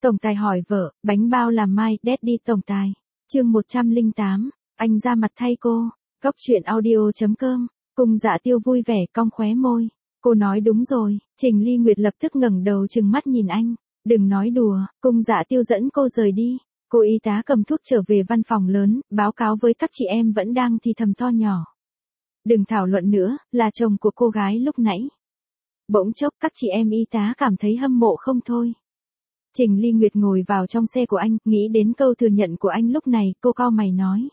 Tổng tài hỏi vợ, bánh bao làm mai, Daddy tổng tài. Chương 108, anh ra mặt thay cô. Góc truyện audio.com. Cung Dạ Tiêu vui vẻ cong khóe môi. Cô nói đúng rồi. Trình Ly Nguyệt lập tức ngẩng đầu trừng mắt nhìn anh. Đừng nói đùa. Cung Dạ Tiêu dẫn cô rời đi. Cô y tá cầm thuốc trở về văn phòng lớn, báo cáo với các chị em vẫn đang thì thầm to nhỏ. Đừng thảo luận nữa, là chồng của cô gái lúc nãy. Bỗng chốc các chị em y tá cảm thấy hâm mộ không thôi. Trình Ly Nguyệt ngồi vào trong xe của anh, nghĩ đến câu thừa nhận của anh lúc này, cô cau mày nói.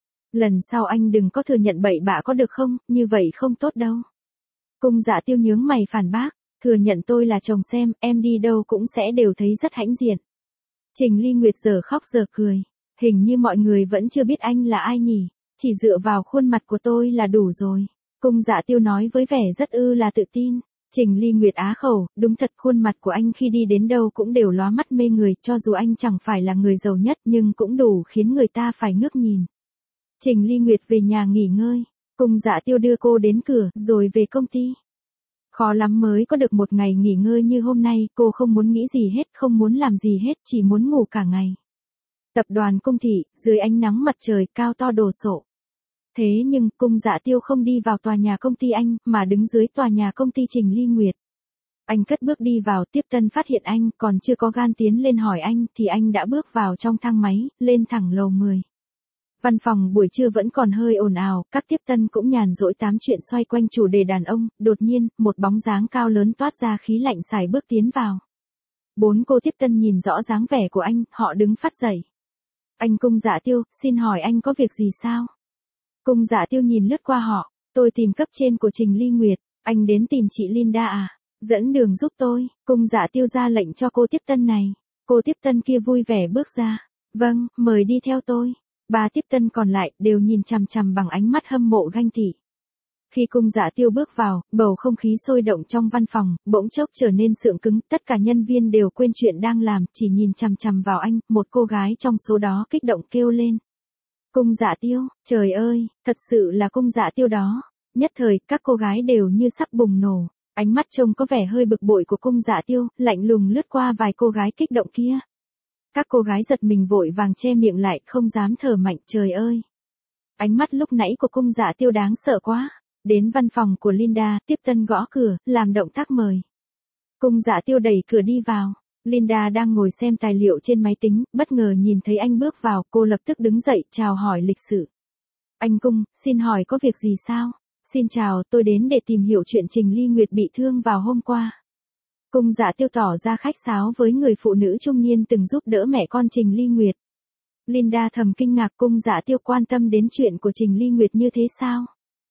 Lần sau anh đừng có thừa nhận bậy bạ có được không, như vậy không tốt đâu. Cung Dạ Tiêu nhướng mày phản bác, thừa nhận tôi là chồng xem, em đi đâu cũng sẽ đều thấy rất hãnh diện. Trình Ly Nguyệt giờ khóc giờ cười, hình như mọi người vẫn chưa biết anh là ai nhỉ, chỉ dựa vào khuôn mặt của tôi là đủ rồi. Cung Dạ Tiêu nói với vẻ rất là tự tin. Trình Ly Nguyệt á khẩu, đúng thật khuôn mặt của anh khi đi đến đâu cũng đều lóa mắt mê người, cho dù anh chẳng phải là người giàu nhất nhưng cũng đủ khiến người ta phải ngước nhìn. Trình Ly Nguyệt về nhà nghỉ ngơi, Cung Dạ Tiêu đưa cô đến cửa, rồi về công ty. Khó lắm mới có được một ngày nghỉ ngơi như hôm nay, cô không muốn nghĩ gì hết, không muốn làm gì hết, chỉ muốn ngủ cả ngày. Tập đoàn Cung Thị, dưới ánh nắng mặt trời cao to đồ sộ. Thế nhưng, Cung Dạ Tiêu không đi vào tòa nhà công ty anh, mà đứng dưới tòa nhà công ty Trình Ly Nguyệt. Anh cất bước đi vào, tiếp tân phát hiện anh, còn chưa có gan tiến lên hỏi anh, thì anh đã bước vào trong thang máy, lên thẳng lầu 10. Văn phòng buổi trưa vẫn còn hơi ồn ào, các tiếp tân cũng nhàn rỗi tám chuyện xoay quanh chủ đề đàn ông, đột nhiên, một bóng dáng cao lớn toát ra khí lạnh xài bước tiến vào. 4 cô tiếp tân nhìn rõ dáng vẻ của anh, họ đứng phắt dậy. Anh Cung Dạ Tiêu, xin hỏi anh có việc gì sao? Cung Dạ Tiêu nhìn lướt qua họ, tôi tìm cấp trên của Trình Ly Nguyệt, anh đến tìm chị Linda à? Dẫn đường giúp tôi. Cung Dạ Tiêu ra lệnh cho cô tiếp tân này. Cô tiếp tân kia vui vẻ bước ra. Vâng, mời đi theo tôi. 3 tiếp tân còn lại đều nhìn chằm chằm bằng ánh mắt hâm mộ ganh tị. Khi Cung Dạ Tiêu bước vào, bầu không khí sôi động trong văn phòng, bỗng chốc trở nên sượng cứng, tất cả nhân viên đều quên chuyện đang làm, chỉ nhìn chằm chằm vào anh, một cô gái trong số đó kích động kêu lên. Cung Dạ Tiêu, trời ơi, thật sự là Cung Dạ Tiêu đó. Nhất thời, các cô gái đều như sắp bùng nổ. Ánh mắt trông có vẻ hơi bực bội của Cung Dạ Tiêu, lạnh lùng lướt qua vài cô gái kích động kia. Các cô gái giật mình vội vàng che miệng lại, không dám thở mạnh, trời ơi. Ánh mắt lúc nãy của Cung Dạ Tiêu đáng sợ quá. Đến văn phòng của Linda, tiếp tân gõ cửa, làm động tác mời. Cung Dạ Tiêu đẩy cửa đi vào. Linda đang ngồi xem tài liệu trên máy tính, bất ngờ nhìn thấy anh bước vào, cô lập tức đứng dậy, chào hỏi lịch sự. Anh Cung, xin hỏi có việc gì sao? Xin chào, tôi đến để tìm hiểu chuyện Trình Ly Nguyệt bị thương vào hôm qua. Cung Dạ Tiêu tỏ ra khách sáo với người phụ nữ trung niên từng giúp đỡ mẹ con Trình Ly Nguyệt. Linda thầm kinh ngạc, Cung Dạ Tiêu quan tâm đến chuyện của Trình Ly Nguyệt như thế sao?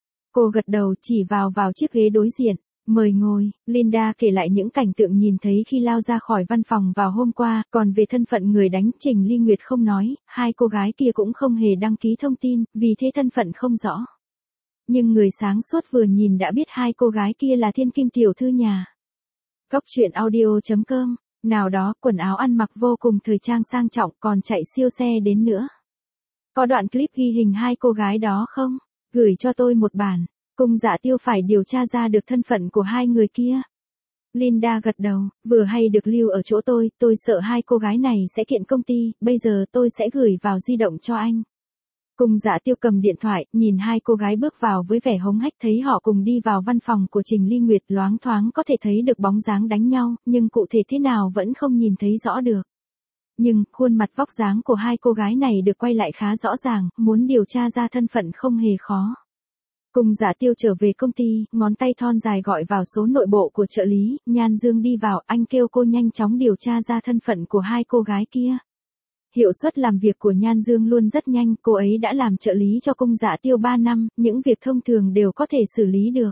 Cô gật đầu chỉ vào chiếc ghế đối diện. Mời ngồi. Linda kể lại những cảnh tượng nhìn thấy khi lao ra khỏi văn phòng vào hôm qua, còn về thân phận người đánh Trình Ly Nguyệt không nói, 2 cô gái kia cũng không hề đăng ký thông tin, vì thế thân phận không rõ. Nhưng người sáng suốt vừa nhìn đã biết 2 cô gái kia là thiên kim tiểu thư nhà. Góc truyện audio.com, nào đó quần áo ăn mặc vô cùng thời trang sang trọng còn chạy siêu xe đến nữa. Có đoạn clip ghi hình 2 cô gái đó không? Gửi cho tôi một bản. Cung Dạ Tiêu phải điều tra ra được thân phận của 2 người kia. Linda gật đầu, vừa hay được lưu ở chỗ tôi sợ 2 cô gái này sẽ kiện công ty, bây giờ tôi sẽ gửi vào di động cho anh. Cung Dạ Tiêu cầm điện thoại, nhìn 2 cô gái bước vào với vẻ hống hách, thấy họ cùng đi vào văn phòng của Trình Ly Nguyệt, loáng thoáng có thể thấy được bóng dáng đánh nhau, nhưng cụ thể thế nào vẫn không nhìn thấy rõ được. Nhưng, khuôn mặt vóc dáng của 2 cô gái này được quay lại khá rõ ràng, muốn điều tra ra thân phận không hề khó. Cung Dạ Tiêu trở về công ty, ngón tay thon dài gọi vào số nội bộ của trợ lý, Nhan Dương đi vào, anh kêu cô nhanh chóng điều tra ra thân phận của 2 cô gái kia. Hiệu suất làm việc của Nhan Dương luôn rất nhanh, cô ấy đã làm trợ lý cho Cung Dạ Tiêu 3 năm, những việc thông thường đều có thể xử lý được.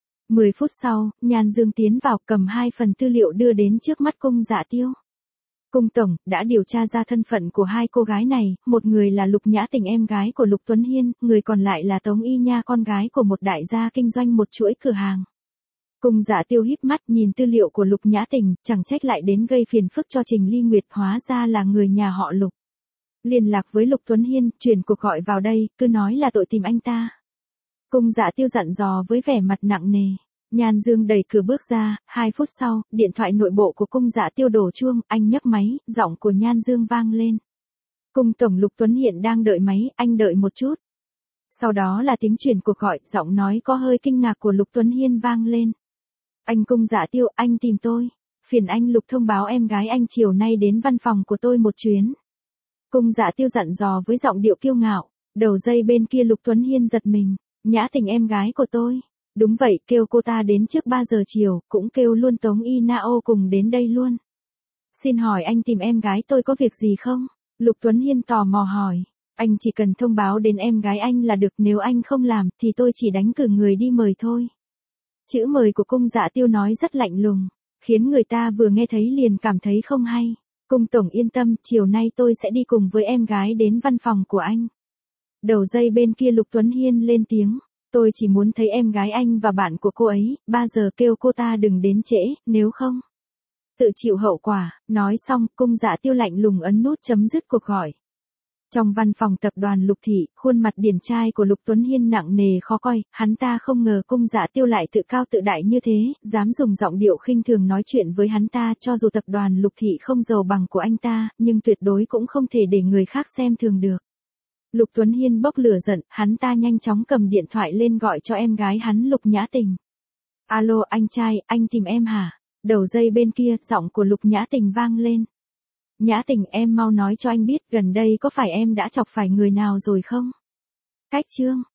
10 phút sau, Nhan Dương tiến vào cầm 2 phần tư liệu đưa đến trước mắt Cung Dạ Tiêu. Cung tổng, đã điều tra ra thân phận của 2 cô gái này, một người là Lục Nhã Tình em gái của Lục Tuấn Hiên, người còn lại là Tống Y Nha con gái của một đại gia kinh doanh một chuỗi cửa hàng. Cung Dạ Tiêu híp mắt nhìn tư liệu của Lục Nhã Tình, chẳng trách lại đến gây phiền phức cho Trình Ly Nguyệt, hóa ra là người nhà họ Lục. Liên lạc với Lục Tuấn Hiên, chuyển cuộc gọi vào đây, cứ nói là tội tìm anh ta. Cung Dạ Tiêu dặn dò với vẻ mặt nặng nề. Nhan Dương đẩy cửa bước ra, 2 phút sau, điện thoại nội bộ của Cung Dạ Tiêu đổ chuông, anh nhấc máy, giọng của Nhan Dương vang lên. Cung tổng Lục Tuấn hiện đang đợi máy, anh đợi một chút. Sau đó là tiếng chuyển cuộc gọi, giọng nói có hơi kinh ngạc của Lục Tuấn Hiên vang lên. Anh Cung Dạ Tiêu, anh tìm tôi. Phiền anh Lục thông báo em gái anh chiều nay đến văn phòng của tôi một chuyến. Cung Dạ Tiêu dặn dò với giọng điệu kiêu ngạo. Đầu dây bên kia Lục Tuấn Hiên giật mình. Nhã Tình em gái của tôi. Đúng vậy, kêu cô ta đến trước 3 giờ chiều, cũng kêu luôn Tống Y Nao cùng đến đây luôn. Xin hỏi anh tìm em gái tôi có việc gì không? Lục Tuấn Hiên tò mò hỏi. Anh chỉ cần thông báo đến em gái anh là được, nếu anh không làm thì tôi chỉ đánh cử người đi mời thôi. Chữ mời của Cung Dạ Tiêu nói rất lạnh lùng, khiến người ta vừa nghe thấy liền cảm thấy không hay. Cung tổng yên tâm, chiều nay tôi sẽ đi cùng với em gái đến văn phòng của anh. Đầu dây bên kia Lục Tuấn Hiên lên tiếng. Tôi chỉ muốn thấy em gái anh và bạn của cô ấy, 3 giờ kêu cô ta đừng đến trễ, nếu không tự chịu hậu quả. Nói xong, Cung Dạ Tiêu lạnh lùng ấn nút chấm dứt cuộc gọi. Trong văn phòng tập đoàn Lục Thị, khuôn mặt điển trai của Lục Tuấn Hiên nặng nề khó coi, hắn ta không ngờ Cung Dạ Tiêu lại tự cao tự đại như thế, dám dùng giọng điệu khinh thường nói chuyện với hắn ta. Cho dù tập đoàn Lục Thị không giàu bằng của anh ta, nhưng tuyệt đối cũng không thể để người khác xem thường được. Lục Tuấn Hiên bốc lửa giận, hắn ta nhanh chóng cầm điện thoại lên gọi cho em gái hắn Lục Nhã Tình. Alo anh trai, anh tìm em hả? Đầu dây bên kia, giọng của Lục Nhã Tình vang lên. Nhã Tình em mau nói cho anh biết gần đây có phải em đã chọc phải người nào rồi không? Cách chương